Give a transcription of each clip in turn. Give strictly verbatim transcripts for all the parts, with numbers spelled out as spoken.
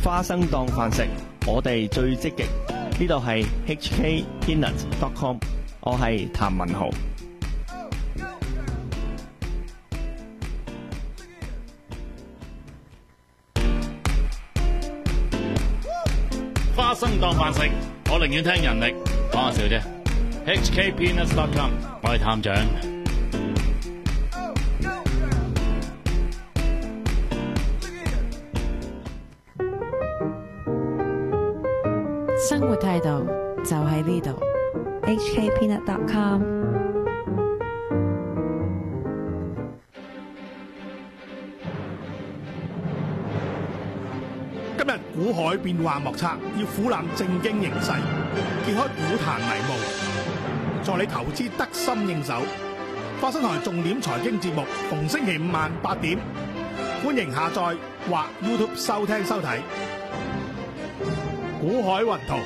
花生當飯食，我哋最積極。呢度係 H K Peanut dot com， 我係譚文豪。 花生當飯食，我寧願聽人力。講下笑啫。H K Peanut dot com， 我係探長。 生活態度就喺呢度。 H K Peanut dot com。 今日股海變幻莫測，要俯瞰正經形勢，揭開股壇迷霧，助你投資得心應手。花生台重點財經節目，逢星期五晚八點，歡迎下載或 YouTube 收聽收睇。股海雲圖，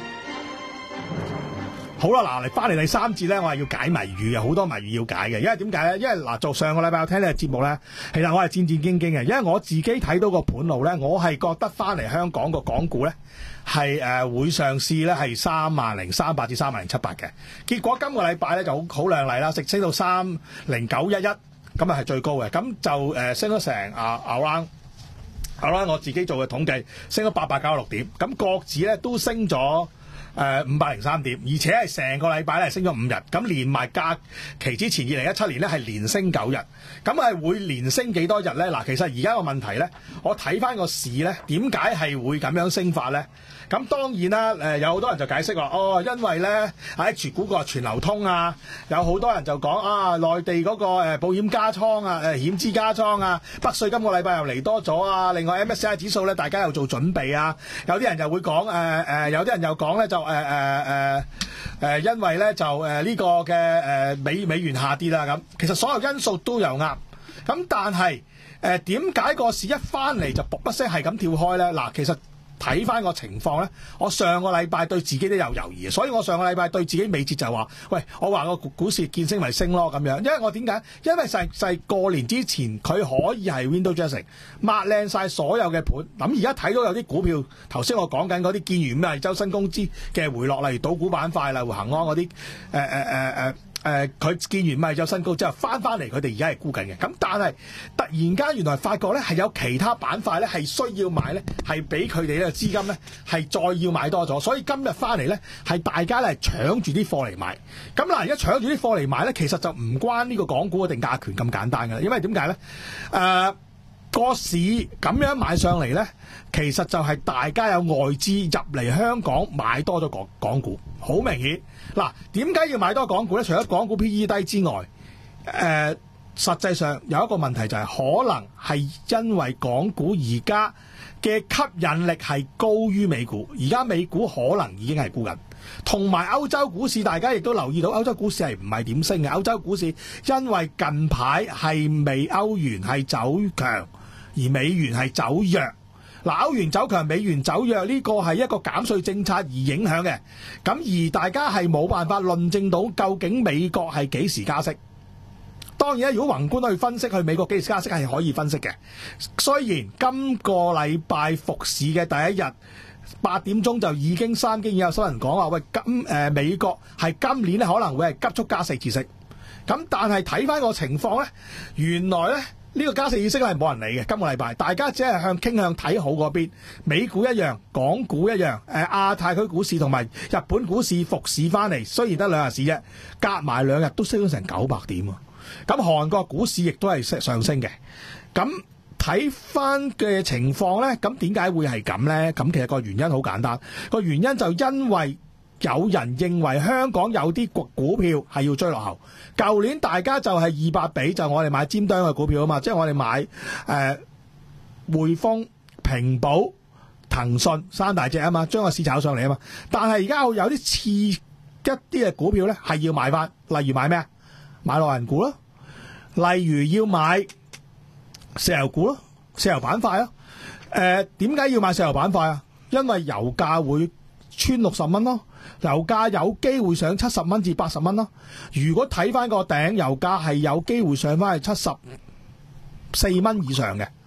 好啦，嗱，嚟翻嚟第三節咧，我係要解謎語嘅，好多謎語要解嘅。因為點解咧？因為嗱，做上個禮拜我聽呢個節目咧，其實我係戰戰兢兢嘅，因為我自己睇到個盤路咧，我係覺得翻嚟香港個港股咧係誒會上試咧係三萬零三百至三萬零七百嘅。結果今個禮拜咧就好好靚麗啦，直升到三零九一一，咁啊係最高嘅，咁就誒、呃、升咗成啊 around。好啦，我自己做嘅統計，升咗八百九十六點，咁國指咧都升咗誒五百零三點，而且係成個禮拜咧升咗五日，咁連埋假期之前二零一七年咧係連升九日，咁係會連升幾多日咧？嗱，其實而家個問題咧，我睇翻個市咧，點解係會咁樣升法咧？咁當然啦，誒有好多人就解釋話，哦，因為咧喺 H 股個全流通啊，有好多人就講啊，內地嗰個誒保險加倉啊，誒險資加倉啊，北水今個禮拜又嚟多咗啊，另外 M S C I 指數咧，大家又做準備啊，有啲人就會講誒誒，有啲人又講咧就誒誒誒誒，因為咧就誒呢、呃這個嘅誒、呃、美美元下跌啦咁，其實所有因素都有啱，咁但係誒點解個市一翻嚟就卜一聲係咁跳開咧？嗱，其實睇翻個情況咧，我上個禮拜對自己都有猶豫，所以我上個禮拜對自己美節就話：喂，我話個股市見升咪升咯咁樣。因為我點解？因為細細過年之前佢可以係 window dressing 抹靚晒所有嘅盤。咁而家睇到有啲股票，頭先我講緊嗰啲見完咩周薪工資嘅回落，例如賭股板塊，例如恆安嗰啲誒誒誒誒。呃呃誒佢、呃、見完咪就新高之後翻翻嚟，佢哋而家係沽緊嘅。咁但係突然間原來發覺咧係有其他板塊咧係需要買咧，係俾佢哋嘅資金咧係再要買多咗，所以今日翻嚟咧係大家咧搶住啲貨嚟買。咁嗱，而家搶住啲貨嚟買咧，其實就唔關呢個港股嘅定價權咁簡單㗎啦。因為點解咧？誒、呃、個市咁樣買上嚟咧，其實就係大家有外資入嚟香港買多咗港港股，好明顯。嗱，點解要買多港股咧？除咗港股 P E 低之外，誒、呃，實際上有一個問題就係、是、可能係因為港股而家嘅吸引力係高於美股，而家美股可能已經係沽緊，同埋歐洲股市，大家亦都留意到歐洲股市係唔係點升嘅？歐洲股市因為近排係未歐元係走強，而美元係走弱。嗱，歐元走強，美元走弱，呢個係一個減稅政策而影響嘅。咁而大家係冇辦法論證到究竟美國係幾時加息。當然咧，如果宏觀去分析，去美國幾時加息係可以分析嘅。雖然今個禮拜復市嘅第一日八點鐘就已經三經已有新聞講話，喂，今誒、呃、美國係今年咧可能會係急速加四次息。咁但係睇翻個情況咧，原來咧。呢個加息意識係冇人理嘅，今個禮拜大家只係向傾向睇好嗰邊，美股一樣，港股一樣，誒、呃、亞太區股市同埋日本股市復市翻嚟，雖然得兩日市啫，夾埋兩日都升咗成九百點啊！咁韓國股市亦都係上升嘅，咁睇翻嘅情況咧，咁點解會係咁咧？咁其實個原因好簡單，個原因就因為有人認為香港有啲股票係要追落後。舊年大家就係二百比，就我哋買尖端嘅股票啊嘛，即係我哋買誒、呃、匯豐、平保、騰訊三大隻啊嘛，將個市炒上嚟啊嘛。但係而家有啲次一啲嘅股票咧係要買翻，例如買咩啊？買內銀股咯，例如要買石油股咯，石油板塊咯。誒點解要買石油板塊啊？因為油價會穿六十蚊咯。油價有機會上七十蚊至八十蚊咯。如果睇翻個頂，油價係有機會上翻去七十四蚊以上嘅。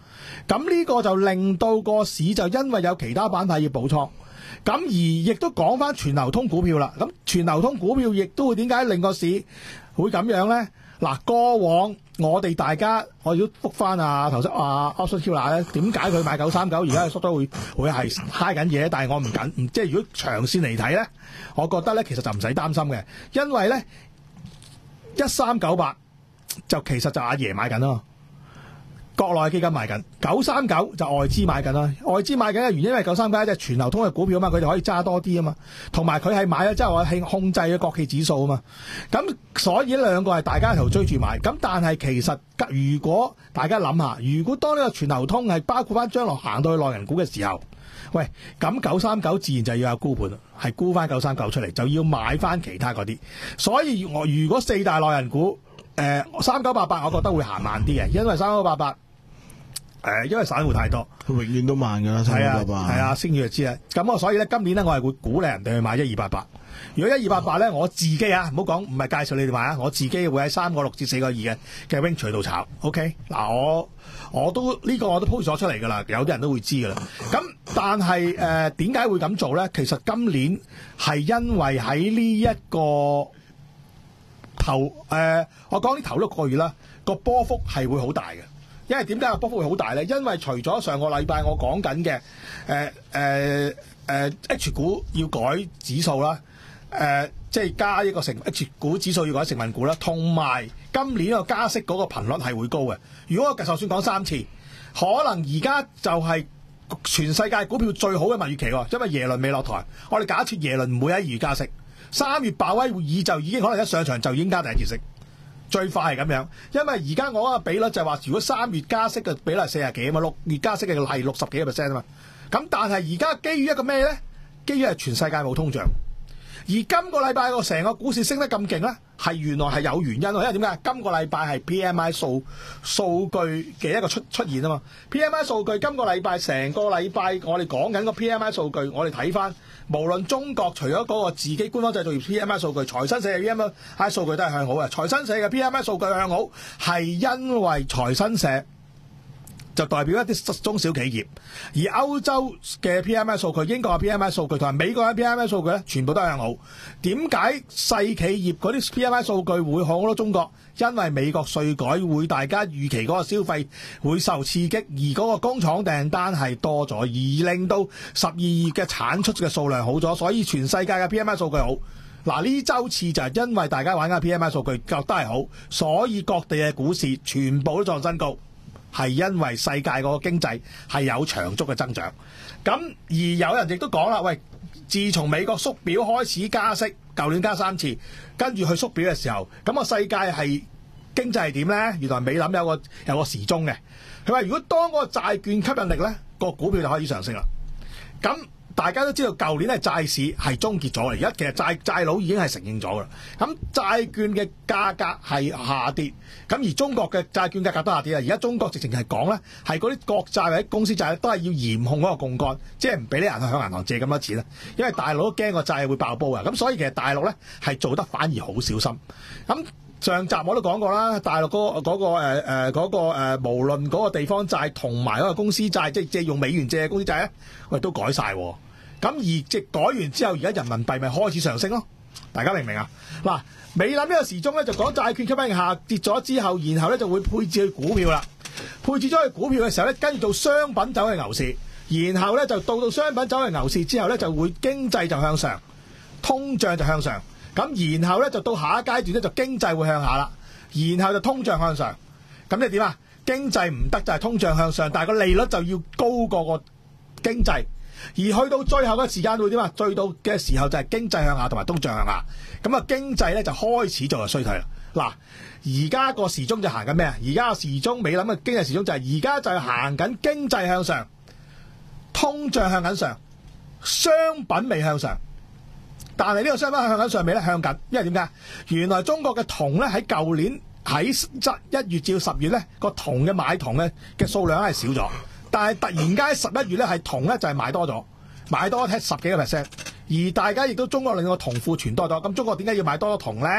咁呢個就令到個市就因為有其他板塊要補倉，咁而亦都講翻全流通股票啦。咁全流通股票亦都會點解令個市會咁樣咧？嗱，過往我哋大家我要覆翻啊頭先啊 Option Q 咧，點解佢買九三九而家縮都會會係揩緊嘢？但係我唔緊，唔即係如果長線嚟睇咧，我覺得咧其實就唔使擔心嘅，因為咧一三九八就其實就阿爺買緊咯。國內基金買緊九三九就外資買緊啦，外資買緊嘅原因因為九三九一隻全流通嘅股票啊嘛，佢哋可以揸多啲啊嘛，同埋佢係買咗之後我係控制嘅國企指數啊嘛，咁所以兩個係大家一頭追住買，咁但係其實如果大家諗下，如果當呢個全流通係包括翻將來行到去內銀股嘅時候，喂，咁九三九自然就要有沽盤，係沽翻九三九出嚟，就要買翻其他嗰啲，所以我如果四大內銀股誒三九八八，我覺得會行慢啲嘅，因為三九八八。誒，因為散戶太多， 佢永遠都慢㗎啦，三九八八。 係啊，升住就知啦。咁我所以咧，今年咧，我係會鼓勵人哋去買一二八八。如果一二八八咧，我自己啊，唔好講，唔係介紹你哋買啊，我自己會喺三個六至四個二嘅嘅 range 度炒。OK，嗱，我我都呢、呢個我都 post 咗出嚟㗎啦，有啲人都會知㗎啦。咁但係誒點解會咁做咧？其實今年係因為喺呢一個頭誒、呃，我講呢頭六個月啦，個波幅係會好大嘅。因為點解個波幅會好大咧？因為除咗上個禮拜我講緊嘅誒誒誒 H 股要改指數啦，誒、呃、即係加一個成 H 股指數要改成分股啦，同埋今年個加息嗰個頻率係會高嘅。如果我就算講三次，可能而家就係全世界股票最好嘅蜜月期喎，因為耶倫未落台。我哋假設耶倫唔會喺二月加息，三月鮑威會議就已經可能一上場就已經加第一次息。最快係咁樣，因為而家我個比率就係話，如果三月加息嘅比率係四十幾啊嘛，六月加息嘅係六十幾個 percent 啊嘛。咁但係而家基於一個咩咧？基於係全世界冇通脹，而今個禮拜個成個股市升得咁勁咧，係原來係有原因喎。因為點解？今個禮拜係 P M I 數數據嘅一個出出現啊嘛。P M I 數據今個禮拜成個禮拜我哋講緊個 P M I 數據，我哋睇翻。無論中國除咗嗰個自己官方製造業 P M I 數據，財新社嘅 P M I 數據都係向好嘅。財新社嘅 P M I 數據向好，係因為財新社就代表一啲中小企業，而歐洲嘅 P M I 數據、英國嘅 P M I 數據同埋美國嘅 P M I 數據咧，全部都係向好。點解細企業嗰啲 P M I 數據會好過中國？因為美國稅改會大家預期嗰個消費會受刺激，而嗰個工廠訂單係多咗，而令到十二月嘅產出嘅數量好咗，所以全世界嘅 P M I 數據好。嗱，呢週次就係因為大家玩緊 P M I 數據覺得係好，所以各地嘅股市全部都創新高，係因為世界嗰個經濟係有長足嘅增長。咁而有人亦都講啦，喂，自從美國縮表開始加息，舊年加三次，跟住去縮表嘅時候，咁個世界係經濟係點咧？原來美林有個有個時鐘嘅，佢話如果當嗰個債券吸引力咧，個股票就開始上升啦。咁大家都知道舊年係債市係終結咗，而家其實債債佬已經係承認咗噶啦。咁債券嘅價格係下跌，咁而中國嘅債券價格都下跌啊！而家中國直情係講咧，係嗰啲國債或者公司債都係要嚴控嗰個槓桿，即係唔俾啲人去向銀行借咁多錢啦。因為大陸都驚個債會爆煲啊！咁所以其實大陸咧係做得反而好小心。咁上集我都講過啦，大陸嗰、嗰個嗰、嗰個誒誒嗰個誒、呃，無論嗰個地方債同埋嗰個公司債，即係借用美元借嘅公司債咧，喂都改晒。咁而即改完之後，而家人民幣咪開始上升咯？大家明唔明啊？嗱，美林呢個時鐘咧就講債券吸引力下跌咗之後，然後咧就會配置去股票啦。配置咗去股票嘅時候咧，跟住做商品走去牛市，然後咧就到到商品走去牛市之後咧，就會經濟就向上，通脹就向上。咁然後咧就到下一階段咧就經濟會向下啦，然後就通脹向上。咁你點啊？經濟唔得就係通脹向上，但係個利率就要高過個經濟。而去到最後嘅時間會點啊？最到嘅時候就係經濟向下同埋通脹向下，咁啊經濟咧就開始做衰退啦。嗱，而家個時鐘就行緊咩啊？而家個時鐘美林嘅經濟時鐘就係而家就係行緊經濟向上，通脹向緊上，商品未向上。但係呢個商品向緊上未咧？向緊，因為點解？原來中國嘅銅咧喺舊年喺一月至十月咧個銅嘅買銅嘅嘅數量係少咗。但係突然間十一月咧係銅咧就係買多咗，買多十幾個 percent， 而大家亦都中國令個銅庫存多咗。咁中國點解要買多咗銅咧？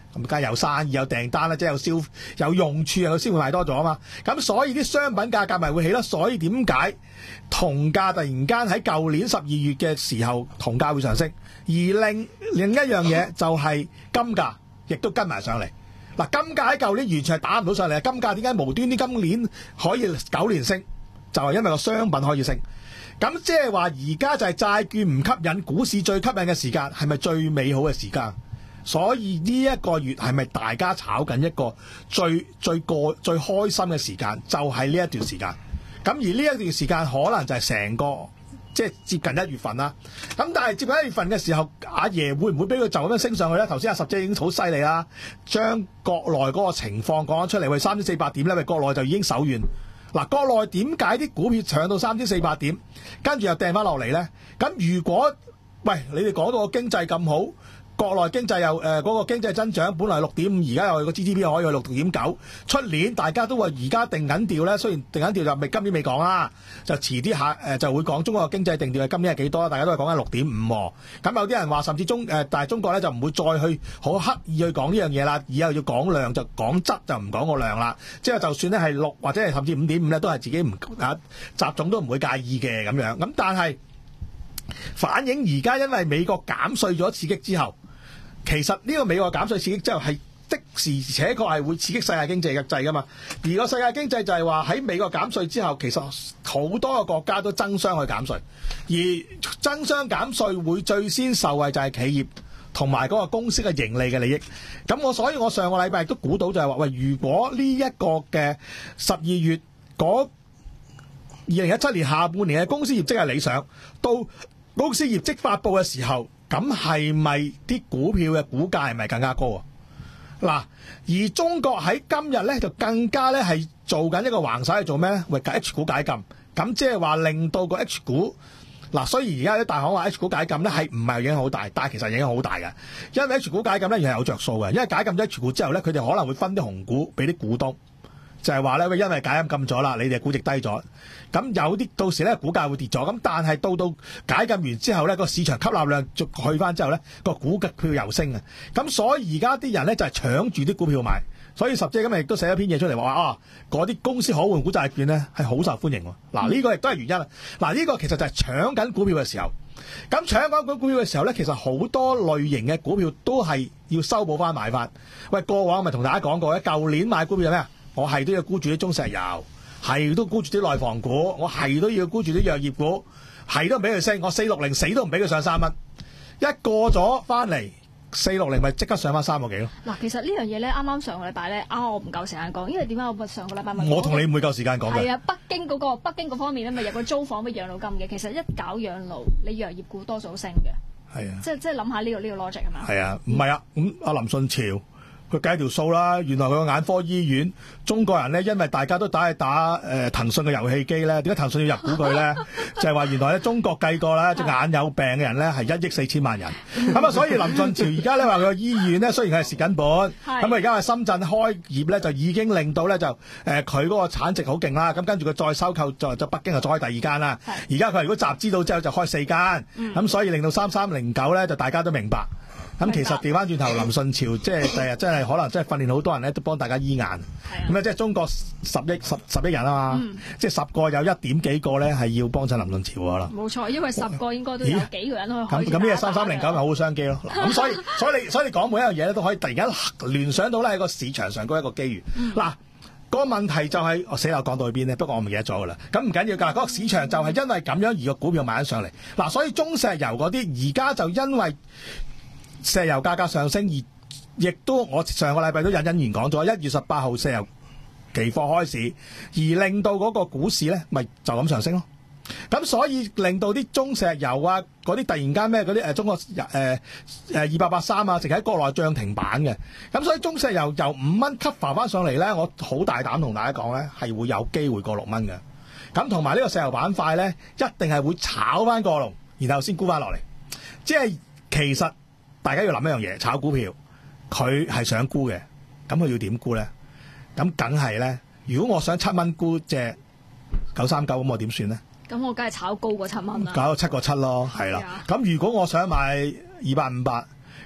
咁梗係有生意有訂單啦，即係有消有用處，有先會賣多咗啊嘛。咁所以啲商品價格咪會起咯。所以點解銅價突然間喺舊年十二月嘅時候銅價會上升，而另另一樣嘢就係金價亦都跟埋上嚟。嗱，金價喺舊年完全係打唔到上嚟，金價點解無端端今年可以九年升？就係因為個商品可以升。咁即係話而家就係債券唔吸引，股市最吸引嘅時間係咪最美好嘅時間？所以呢一個月係咪大家炒緊一個最最過最開心嘅時間？就係呢一段時間。咁而呢一段時間可能就係成個即係接近一月份啦。咁但係接近一月份嘅時候，阿爺會唔會俾佢就咁樣升上去咧？頭先阿十姐已經好犀利啦，將國內嗰個情況講咗出嚟，喂三千四百點咧，喂國內就已經手軟。嗱，國內點解啲股票搶到三千四百點，跟住又掟翻落嚟咧？咁如果喂你哋講到個經濟咁好，國內經濟又誒嗰個經濟增長本來六點五，而家又個 G D P 可以去六點九，出年大家都話而家定緊調咧，雖然定緊調就未今年未講啦，就遲啲下誒就會講中國嘅經濟定調係今年係幾多，大家都係講緊六點五。咁有啲人話甚至中誒、呃，但係中國咧就唔會再去好刻意去講呢樣嘢啦，以後要講量就講質就唔講個量啦。即係就算咧係六或者係甚至五點五咧，都係自己唔啊習總都唔會介意嘅咁樣。咁但係反映而家因為美國減稅咗刺激之後。其實呢個美國減稅刺激之後係的時且確係會刺激世界經濟嘅制噶嘛，而個世界經濟就係話喺美國減稅之後，其實好多個國家都爭相去減稅，而爭相減稅會最先受惠就係企業同埋嗰個公司嘅盈利嘅利益。咁我所以我上個禮拜亦都估到就係話，喂，如果呢一個嘅十二月嗰二零一七年下半年嘅公司業績係理想，到公司業績發佈嘅時候。咁係咪啲股票嘅股價係咪更加高啊？嗱，而中國喺今日咧就更加咧係做緊一個橫手係做咩咧？為 H 股解禁，咁即係話令到個 H 股嗱，雖然而家啲大行話 H 股解禁咧係唔係影響好大，但係其實影響好大嘅，因為 H 股解禁咧而係有着數嘅，因為解禁咗 H 股之後咧，佢哋可能會分啲紅股俾啲股東。就係話咧，因為解禁禁咗啦，你哋估值低咗，咁有啲到時咧股價會跌咗，咁但係到到解禁完之後咧，個市場吸納量就去翻之後咧，個股價票又升啊，咁所以而家啲人咧就係搶住啲股票買，所以十姐今日亦都寫咗篇嘢出嚟話啊，嗰啲公司可換股債券咧係好受歡迎喎，嗱呢個亦都係原因啊，嗱呢個其實就係搶緊股票嘅時候，咁搶緊股票嘅時候咧，其實好多類型嘅股票都係要修補翻買翻，喂過往咪同大家講過咧，舊年買股票係咩啊？我係都要沽住啲中石油，係都沽住啲內房股，我係都要沽住啲藥業股，係都唔俾佢升，我四六零死都唔俾佢上三蚊，一過咗翻嚟四六零咪即刻上翻三個幾咯。嗱， 其實呢樣嘢咧，啱啱上個禮拜咧，啱我唔夠時間講，因為點解我上個禮拜問我同你唔會夠時間講嘅。 係啊，北京嗰、嗰個北京嗰方面咧，咪有個租房俾養老金嘅。其實一搞養老，你藥業股多數升嘅。係啊，即係即係諗下呢個呢個 logic 係嘛？係啊，唔係啊，咁阿林順潮。佢計條數啦，原來佢個眼科醫院，中國人咧，因為大家都打去打誒騰訊嘅遊戲機咧，點解騰訊要入股佢咧？就係話原來咧，中國計過咧，隻眼有病嘅人咧係一億四千萬人，咁啊，所以林順潮而家咧話佢個醫院咧雖然係蝕緊本，咁啊而家喺深圳開業咧就已經令到咧就誒佢嗰個產值好勁啦，咁跟住佢再收購就就北京就再開第二間啦，而家佢如果集資到之後就開四間，咁、嗯、所以令到三三零九咧就大家都明白。咁其實調翻轉頭，林順潮即係第日真係可能真係訓練好多人咧，都幫大家醫眼。咁咧即係中國十億十十億人啊嘛，嗯、即係十個有一點幾個咧係要幫襯林順潮㗎啦。冇錯，因為十個應該都有幾個人可以開。咁咁呢個三三零九咪好商機咯。咁所以所以你所以你講每一樣嘢咧都可以突然間聯想到咧喺個市場上嗰一個機遇。嗱、嗯，嗰、那個問題就係、是、我死啦講到去邊咧？不過我唔記得咗㗎啦。咁唔緊要㗎，嗰、那個市場就係因為咁樣而個股票買咗上嚟。嗱，所以中石油嗰啲而家就因為石油價格上升，而亦都我上個禮拜都隱隱然講咗，一月十八號石油期貨開市，而令到嗰個股市咧，咪就咁上升咯。咁所以令到啲中石油啊，嗰啲突然間咩嗰啲誒中國誒誒二八八三啊，直喺國內漲停板嘅。咁所以中石油由五蚊 cover 翻上嚟咧，我好大膽同大家講咧，係會有機會過六蚊嘅。咁同埋呢個石油板塊咧，一定係會炒翻過龍，然後先沽翻落嚟。即係其實。大家要諗一樣嘢，炒股票佢係想沽嘅，咁佢要點沽咧？咁梗係咧，如果我想七蚊沽隻九三九，咁我點算咧？咁我梗係炒高過七蚊啦，搞到七個七咯，係啦。咁如果我想買二八五八，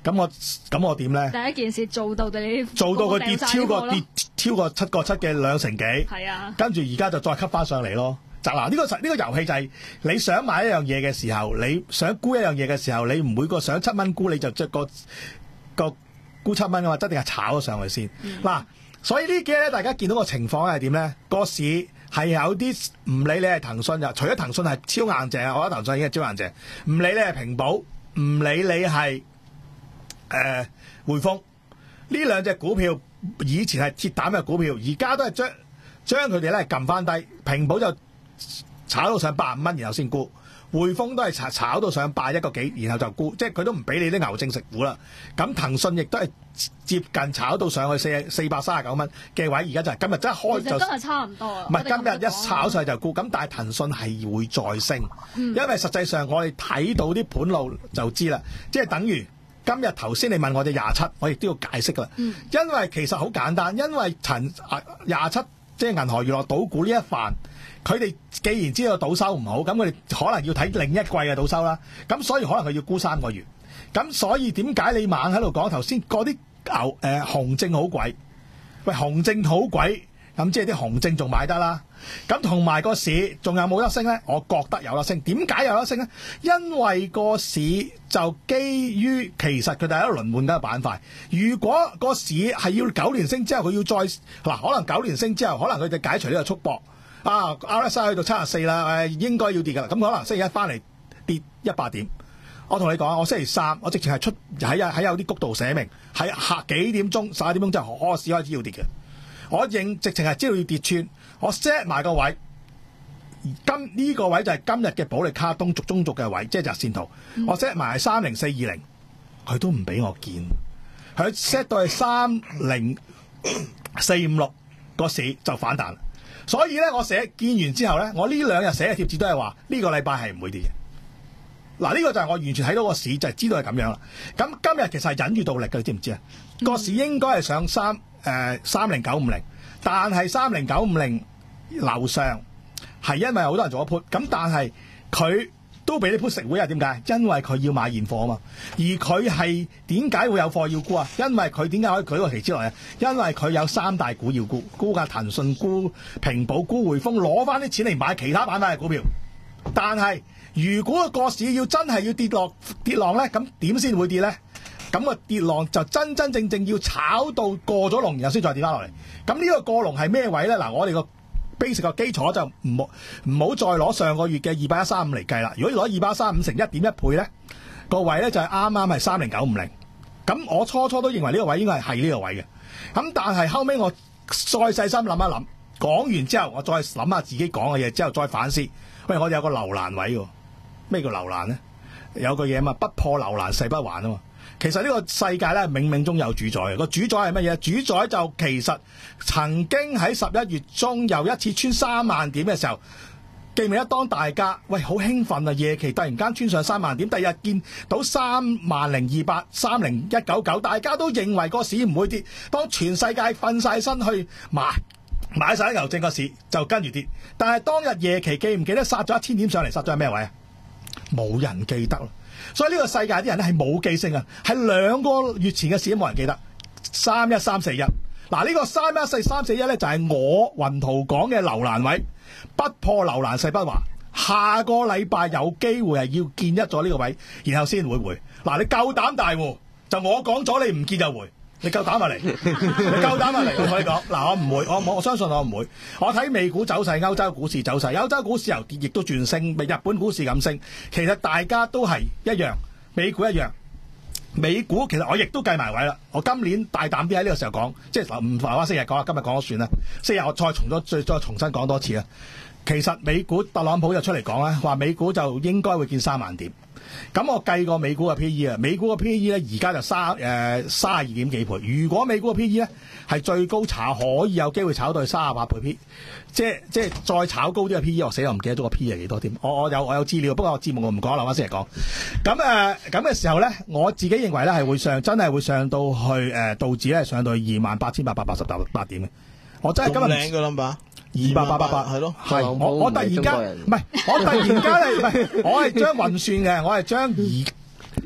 咁我咁我點咧？ 第一件事做到你做到佢跌超過跌超過七個七嘅兩成幾， 係啊， 跟住而家就再吸翻上嚟咯。就嗱呢個呢、呢個遊戲就係你想買一樣嘢嘅時候，你想沽一樣嘢嘅時候，你唔會個想七蚊沽你就即個個沽七蚊嘅嘛，一定係炒咗上去先。嗱、嗯，所以呢幾日咧，大家見到個情況係點咧？個市係有啲唔理你係騰訊又，除咗騰訊係超硬淨，我覺得騰訊已經係超硬淨。唔理你係平保，唔理你係誒匯豐，呢兩隻股票以前係鐵膽嘅股票，而家都係將將佢哋咧撳翻低。平保就炒到上八十五蚊，然後先沽；匯豐都係炒炒到上八一個幾，然後就沽，即係佢都唔俾你啲牛證食股啦。咁騰訊亦都係接近炒到上去四四百三十九蚊嘅位，而家就係今日真係開就真係差唔多啊！ 唔係今日一炒上去就沽，咁但係騰訊係會再升，嗯、因為實際上我哋睇到啲盤路就知啦，即係等於今日頭先你問我哋廿七，我亦都要解釋㗎啦。嗯、因為其實好簡單，因為陳廿七。即係銀河娛樂賭股呢一範，佢哋既然知道賭收唔好，咁佢哋可能要睇另一季嘅賭收啦。咁所以可能佢要沽三個月。咁所以點解你猛喺度講頭先嗰啲牛誒熊證好貴？喂，熊證好貴，咁即係啲熊證仲買得啦。咁同埋個市仲有冇得升咧？我覺得有得升。點解有得升咧？因為個市就基於其實佢哋喺度輪換緊個板塊。如果個市係要九年升之後，佢要再嗱，可能九年升之後，可能佢就解除呢個束縛啊 ，R S I 去到七十四啦，誒應該要跌㗎啦。咁可能星期一翻嚟跌一百點。我同你講，我星期三我直情係出喺喺有啲谷度寫明係下幾點鐘十一點鐘之後，個市開始要跌嘅。我認直情係知道要跌穿，我 set 埋個位，今呢、這個位就係今日嘅保利卡東軸中軸嘅位，即係日線圖。嗯、我 set 埋係三零四二零，佢都唔俾我見，佢 set 到係三零四五六個市就反彈。所以咧，我寫見完之後咧，我呢兩日寫嘅貼紙都係話呢個禮拜係唔會跌嘅。嗱，呢個就係我完全睇到個市就係、是、知道係咁樣啦。咁今日其實係忍住倒力嘅，你知唔知啊？個、嗯、市應該係上三。誒三零九五零，但係三零九五零樓上係因為好多人做咗 put， 咁但係佢都俾啲 put 食會啊？點解？因為佢要買現貨啊嘛。而佢係點解會有貨要沽啊？因為佢點解可以舉個期之內啊？因為佢有三大股要沽，沽價騰訊、沽平保、沽匯豐，攞翻啲錢嚟買其他板塊嘅股票。但係如果個市要真係要跌落跌浪咧，咁點先會跌咧？咁個跌浪就真真正正要炒到過咗龍，然後先再跌翻落嚟。咁呢個過龍係咩位咧？嗱，我哋個 basic 個基礎就唔好唔好再攞上個月嘅二百一三五嚟計啦。如果攞二百一三五乘一點一倍咧，個位咧就係啱啱係三零九五零。咁我初初都認為呢個位應該係係呢個位嘅。咁但係後尾我再細心諗一諗，講完之後我再諗下自己講嘅嘢，之後再反思。喂，我哋有個樓蘭位喎。咩叫樓蘭咧？有個嘢嘛，不破樓蘭誓不還啊嘛。其實呢個世界咧，冥冥中有主宰嘅。個主宰係乜嘢？主宰就其實曾經喺十一月中又一次穿三萬點嘅時候，記唔記得當大家喂好興奮啊，夜期突然間穿上三萬點，第二日見到三萬零二百、三零一九九，大家都認為個市唔會跌。當全世界瞓晒身去買買晒啲牛證，個市就跟住跌。但係當日夜期記唔記得殺咗一千點上嚟？殺咗係咩位啊？冇人記得啦。所以呢個世界啲人咧係冇記性啊，係兩個月前嘅事都冇人記得。三一三四一，嗱呢個三一四三四一咧就係我雲圖講嘅樓蘭位，不破樓蘭誓不還。下個禮拜有機會係要見一咗呢個位，然後先會回。嗱，你夠膽大戶，就我講咗你唔見就回。你夠膽咪嚟，你夠膽咪嚟，我同你講，嗱我唔會，我我我相信我唔會，我睇美股走勢、歐洲股市走勢，歐洲股市由跌亦都轉升，日本股市咁升，其實大家都係一樣，美股一樣，美股其實我亦都計埋位啦，我今年大膽啲喺呢個時候講，即係唔係話四日講啦，今日講咗算啦，四日我再重咗再再重新講多次啦，其實美股特朗普就出嚟講啦，話美股就應該會見三萬點。咁我計過美股嘅 P E 啊，美股嘅 P E 咧而家就三誒三十二點幾倍。如果美股嘅 P E 咧係最高炒可以有機會炒到去三十八倍 P， 即係即係再炒高啲嘅 P E， 我死我唔記得咗個 P E 係幾多添。我我有我有資料，不過我節目我唔講，留翻先嚟講。咁誒咁嘅時候咧，我自己認為咧係會上真係會上到去誒、呃、道指咧上到二萬八千八百八十八點嘅。我真係今日靚嘅 number。 二八八八八係咯，係我我突然間唔係，我突然間係唔係，我係將運算嘅，我係將而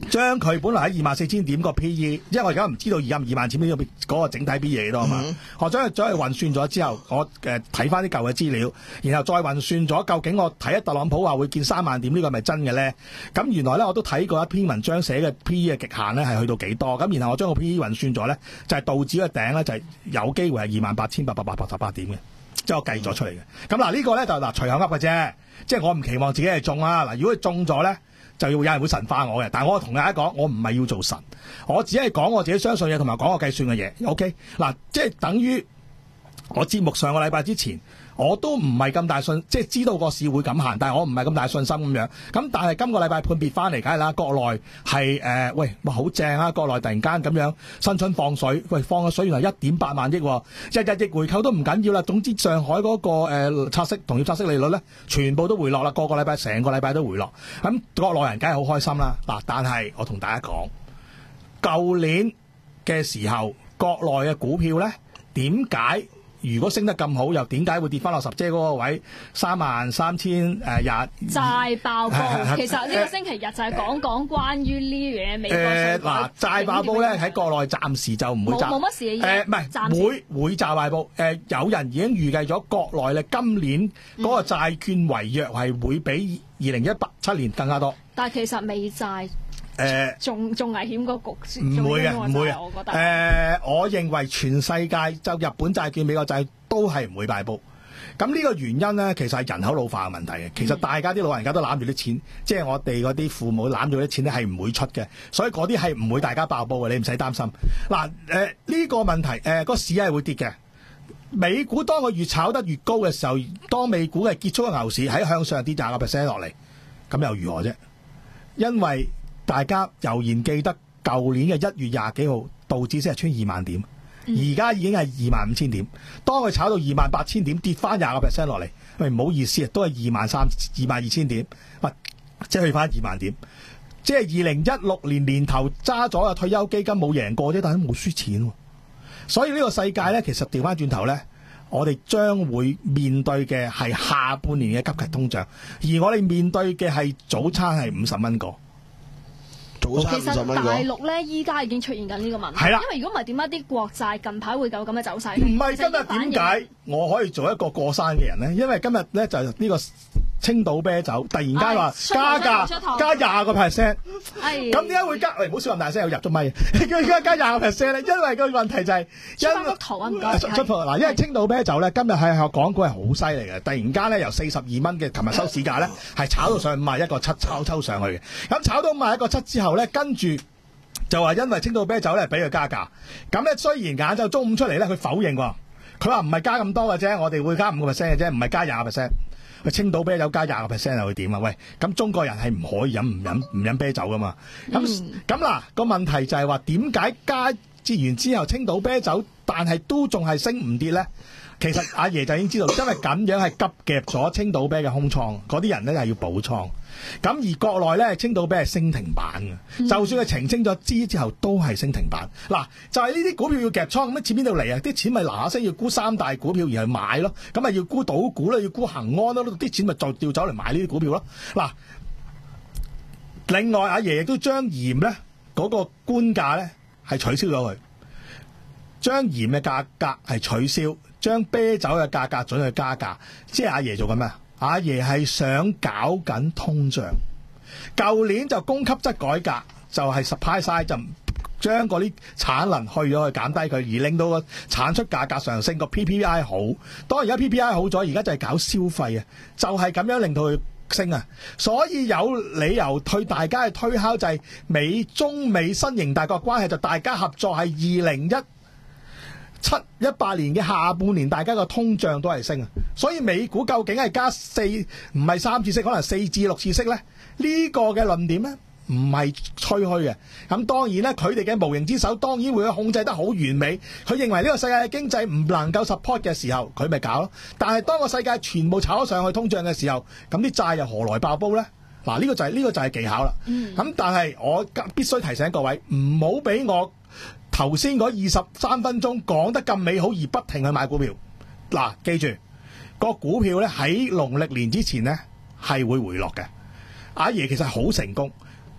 將佢本來喺二萬四千點個 P E， 因為我而家唔知道而家二萬千點嗰個整體 P E 幾多啊嘛，嗯、我將佢將佢運算咗之後，我誒睇翻啲舊嘅資料，然後再運算咗究竟我睇一特朗普話會見三萬點呢個係咪真嘅咧？咁原來咧我都睇過一篇文章寫嘅 P E 嘅極限咧係去到幾多？咁然後我將個 P E 運算咗咧，就係、是、道指嘅頂咧就係有機會係二萬八千八百八十八點嘅，即係我計咗出嚟嘅。咁嗱呢個咧就嗱隨口噏嘅啫，即係我唔期望自己係中啦。嗱如果佢中咗咧，就要有人會神化我嘅。但係我同大家講，我唔係要做神，我只係講我自己相信嘅同埋講我計算嘅嘢。OK， 嗱即係等於我節目上個禮拜之前。我都唔係咁大信，即係知道個市會咁行，但係我唔係咁大信心咁樣。咁但係今個禮拜判別翻嚟，梗係啦，國內係誒、呃、喂，哇好正啊！國內突然間咁樣新春放水，喂放嘅水原來一點八萬億、哦，日日逆回購都唔緊要啦。總之上海嗰、那個誒拆、呃、息同業拆息利率咧，全部都回落啦，個個禮拜成個禮拜都回落。咁國內人梗係好開心啦。嗱，但係我同大家講，舊年嘅時候，國內嘅股票咧點解？如果升得咁好，又點解會跌翻落十姐嗰個位三萬三千誒廿債爆煲？其實呢個星期日就係講講關於呢樣嘢美國誒嗱債爆煲咧喺國內暫時就唔會債冇乜事嘅嘢誒，唔係會會債爆煲誒、呃，有人已經預計咗國內咧今年嗰個債券違約係會比二零一八七年更加多。 但係其實美債誒仲仲危險個局， 唔會嘅，唔會嘅。 我覺得誒、 呃，我認為全世界就日本債券、美國債都係唔會爆煲。咁呢個原因咧，其實係人口老化嘅問題嘅。其實大家啲老人家都攬住啲錢，嗯、即係我哋嗰啲父母攬住啲錢咧，係唔會出嘅。所以嗰啲係唔會大家爆煲嘅，你唔使擔心。嗱誒呢個問題誒、呃個市係會跌嘅。美股當佢越炒得越高嘅時候，當美股係結束嘅牛市喺向上跌廿個 percent 落嚟，咁又如何啫？因為大家悠然記得舊年嘅一月廿幾號，道指先係穿二萬點，而家已經係二萬五千點。當佢炒到二萬八千點，跌翻廿個 percent 落嚟，喂唔好意思啊，都係二萬三、二萬二千點，喂，即係去翻二萬點。即係二零一六年年頭揸咗嘅退休基金冇贏過啫，但係都冇輸錢喎。所以呢個世界咧，其實調翻轉頭咧，我哋將會面對嘅係下半年嘅急劇通脹，而我哋面對嘅係早餐係五十蚊個。 其實大陸咧，依家已經出現緊呢個問題。係啦，因為如果唔係點解啲國債近排會有咁嘅走勢？ 唔係今日點解我可以做一個過山嘅人咧？因為今日咧就係呢個青島啤酒突然間話加價加廿個 percent， 咁點解會加？喂，唔好笑咁大聲，又入咗咪？點解加廿個 percent 咧？因為個問題就係因為圖啊，唔該。 出圖嗱，因為青島啤酒咧今日係港股係好犀利嘅，突然間咧由四十二蚊嘅琴日收市價咧係炒到上五十一個七，抽抽上去嘅。咁炒到五十一個七之後咧，跟住就話因為青島啤酒咧俾佢加價。咁咧雖然晏晝中午出嚟咧，佢否認喎，佢話唔係加咁多嘅啫，我哋會加五個 percent 嘅啫，唔係加廿個 percent。喂，青島啤酒加廿個 percent 又會點啊？喂，咁中國人係唔可以飲唔飲唔飲啤酒噶嘛？咁咁嗱個問題就係話點解加節完之後青島啤酒，但係都仲係升唔跌咧？其實阿爺就已經知道，因為咁樣係急夾咗青島啤嘅空倉，嗰啲人咧係要補倉。咁而國內咧青島啤係升停板嘅，嗯、就算佢澄清咗資之後都係升停板。嗱，就係呢啲股票要夾倉，咁啲錢邊度嚟啊？啲錢咪嗱嗱聲要沽三大股票而去買咯，咁咪要沽賭股啦，要沽恒安咯，啲錢咪就調走嚟買呢啲股票咯。嗱，另外阿爺亦都將鹽咧嗰個官價咧係取消咗佢，將鹽嘅價格係取消，將啤酒嘅價格準去加價，即係阿爺做緊咩？阿爺係想搞緊通脹，舊年就供給側改革，就係 supply side 就將嗰啲產能去咗去減低佢，而令到個產出價格上升，個 P P I 好。當而家 P P I 好咗，而家就係搞消費啊，就係、是、咁樣令到佢升啊。所以有理由對大家嘅推敲就係美中美新型大國關係，就大家合作係二零一七一八年嘅下半年，大家個通脹都係升啊，所以美股究竟係加四唔係三次息，可能四至六次息咧？呢、這個嘅論點咧唔係吹噓嘅。咁當然咧，佢哋嘅無形之手當然會控制得好完美。佢認為呢個世界嘅經濟唔能夠 support 嘅時候，佢咪搞咯。但係當個世界全部炒咗上去通脹嘅時候，咁啲債又何來爆煲咧？嗱、啊，呢、這個就係、是、呢、這個就係技巧啦。咁、嗯、但係我必須提醒各位，唔好俾我頭先嗰二十三分鐘講得咁美好而不停去買股票。嗱、啊，記住個股票咧喺農曆年之前咧係會回落嘅。阿爺其實好成功，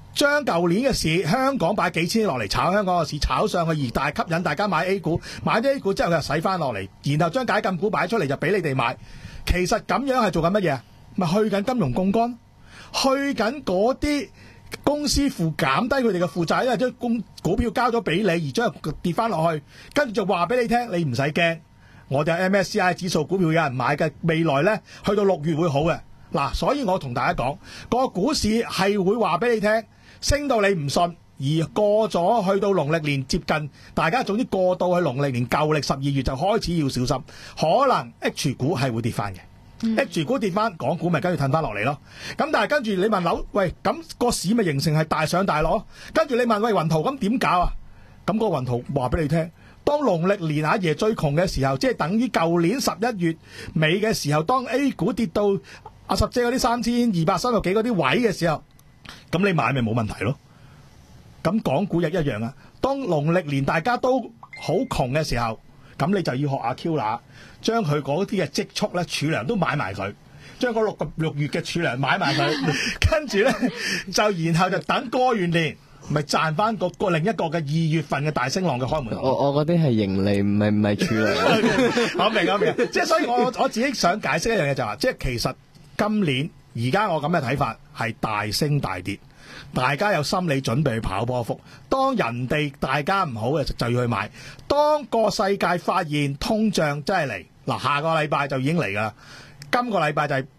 將舊年嘅市香港擺幾千億落嚟炒香港嘅市，炒上去而大吸引大家買 A 股，買咗 A 股之後佢就洗翻落嚟，然後將解禁股擺出嚟就俾你哋買。其實咁樣係做緊乜嘢？咪去緊金融槓桿，去緊嗰啲公司負減低佢哋嘅負債，因為將公股票交咗俾你，而將佢跌翻落去，跟住就話俾你聽，你唔使驚，我哋 M S C I 指數股票有人買嘅，未來呢去到六月會好嘅。嗱，所以我同大家講，個股市係會話俾你聽，升到你唔信，而過咗去到農曆年接近，大家總之過到去農曆年舊歷十二月就開始要小心，可能 H 股係會跌翻嘅。嗯、H 股跌翻，港股咪跟住褪翻落嚟咯。咁但係跟住你問樓，喂，咁、個市咪形成係大上大落？跟住你問喂雲圖咁點搞啊？咁、個雲圖話俾你聽，當農曆年阿爺最窮嘅時候，即係等於舊年十一月尾嘅時候，當 A 股跌到阿十姐嗰啲三千二百三十幾嗰啲位嘅時候，咁你買咪冇問題咯。咁港股亦一樣啊。當農曆年大家都好窮嘅時候，咁你就要學阿 Q 啦，將佢嗰啲嘅積蓄咧儲糧都買埋佢，將嗰六個六月嘅儲糧買埋佢，跟住咧就然後就等過完年，咪賺翻個個另一個嘅二月份嘅大升浪嘅開門紅。 我我嗰啲係盈利，唔係唔係儲糧。 我明我明，即係所以我我自己想解釋一樣嘢就話，即係其實今年而家我咁嘅睇法係大升大跌。大家有心理準備去跑波幅，當人哋大家唔好嘅就要去買。當個世界發現通脹真係嚟，嗱下個禮拜就已經嚟㗎啦。今個禮拜就係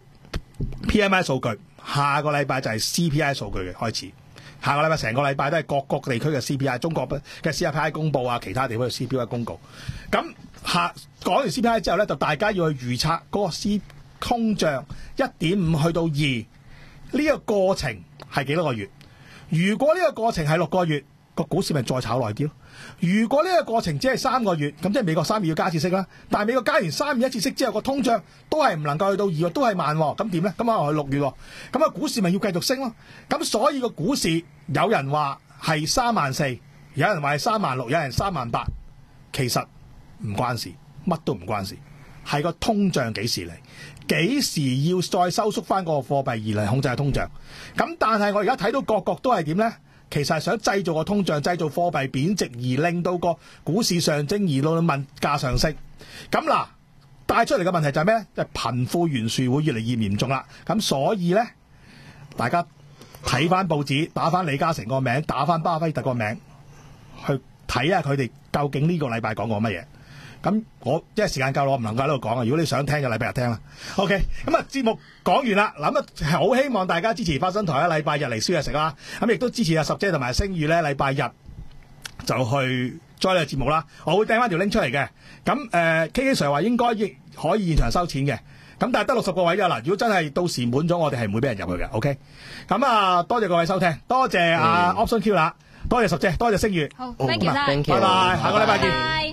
P M I 數據，下個禮拜就係 C P I 數據嘅開始。下個禮拜成個禮拜都係各個地區嘅 C P I， 中國嘅 C P I 公佈啊，其他地區嘅 C P I 公告。咁下講完 C P I 之後咧，就大家要去預測嗰個 C 通脹一點五去到二呢個過程係幾多個月？如果呢個過程係六個月，個股市咪再炒耐啲咯。如果呢個過程只係三個月，咁即係美國三月要加次息啦。但係美國加完三月一次息之後，個通脹都係唔能夠去到二月，都係慢喎。咁點咧？咁可能去六月喎。咁啊，股市咪要繼續升咯。咁所以個股市有人話係三萬四，有人話係三萬六，有人三萬八，其實唔關事，乜都唔關事，係個通脹幾時嚟？幾時要再收縮翻個貨幣而嚟控制通脹？咁但係我而家睇到各國都係點呢？其實係想製造個通脹，製造貨幣貶值，而令到個股市上升，而到物價上升。咁嗱，帶出嚟嘅問題就係咩咧？就係貧富懸殊會越嚟越嚴重啦。咁所以呢，大家睇翻報紙，打翻李嘉誠個名，打翻巴菲特個名，去睇下佢哋究竟呢個禮拜講過乜嘢。咁我因為時間夠啦，我唔能夠喺度講啊。如果你想聽，就禮拜日聽啦。OK，咁啊節目講完啦。咁啊好希望大家支持花生台啊，禮拜日嚟燒嘢食啦。咁亦都支持阿十姐同埋星宇咧，禮拜日就去 join 呢個節目啦。我會掟翻條 link 出嚟嘅。咁誒、呃、K K Sir 話應該亦可以現場收錢嘅。咁但係得六十個位㗎啦。如果真係到時滿咗，我哋係唔會俾人入去嘅。OK。咁啊，多謝各位收聽，多謝阿、啊嗯、Option Q 啦，多謝十姐，多謝星宇。 好 ，thank you 晒， 拜拜，下個禮拜見。 拜拜。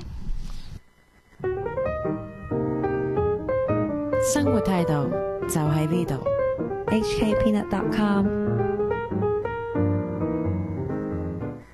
生活態度就喺呢度。 H K Peanut dot com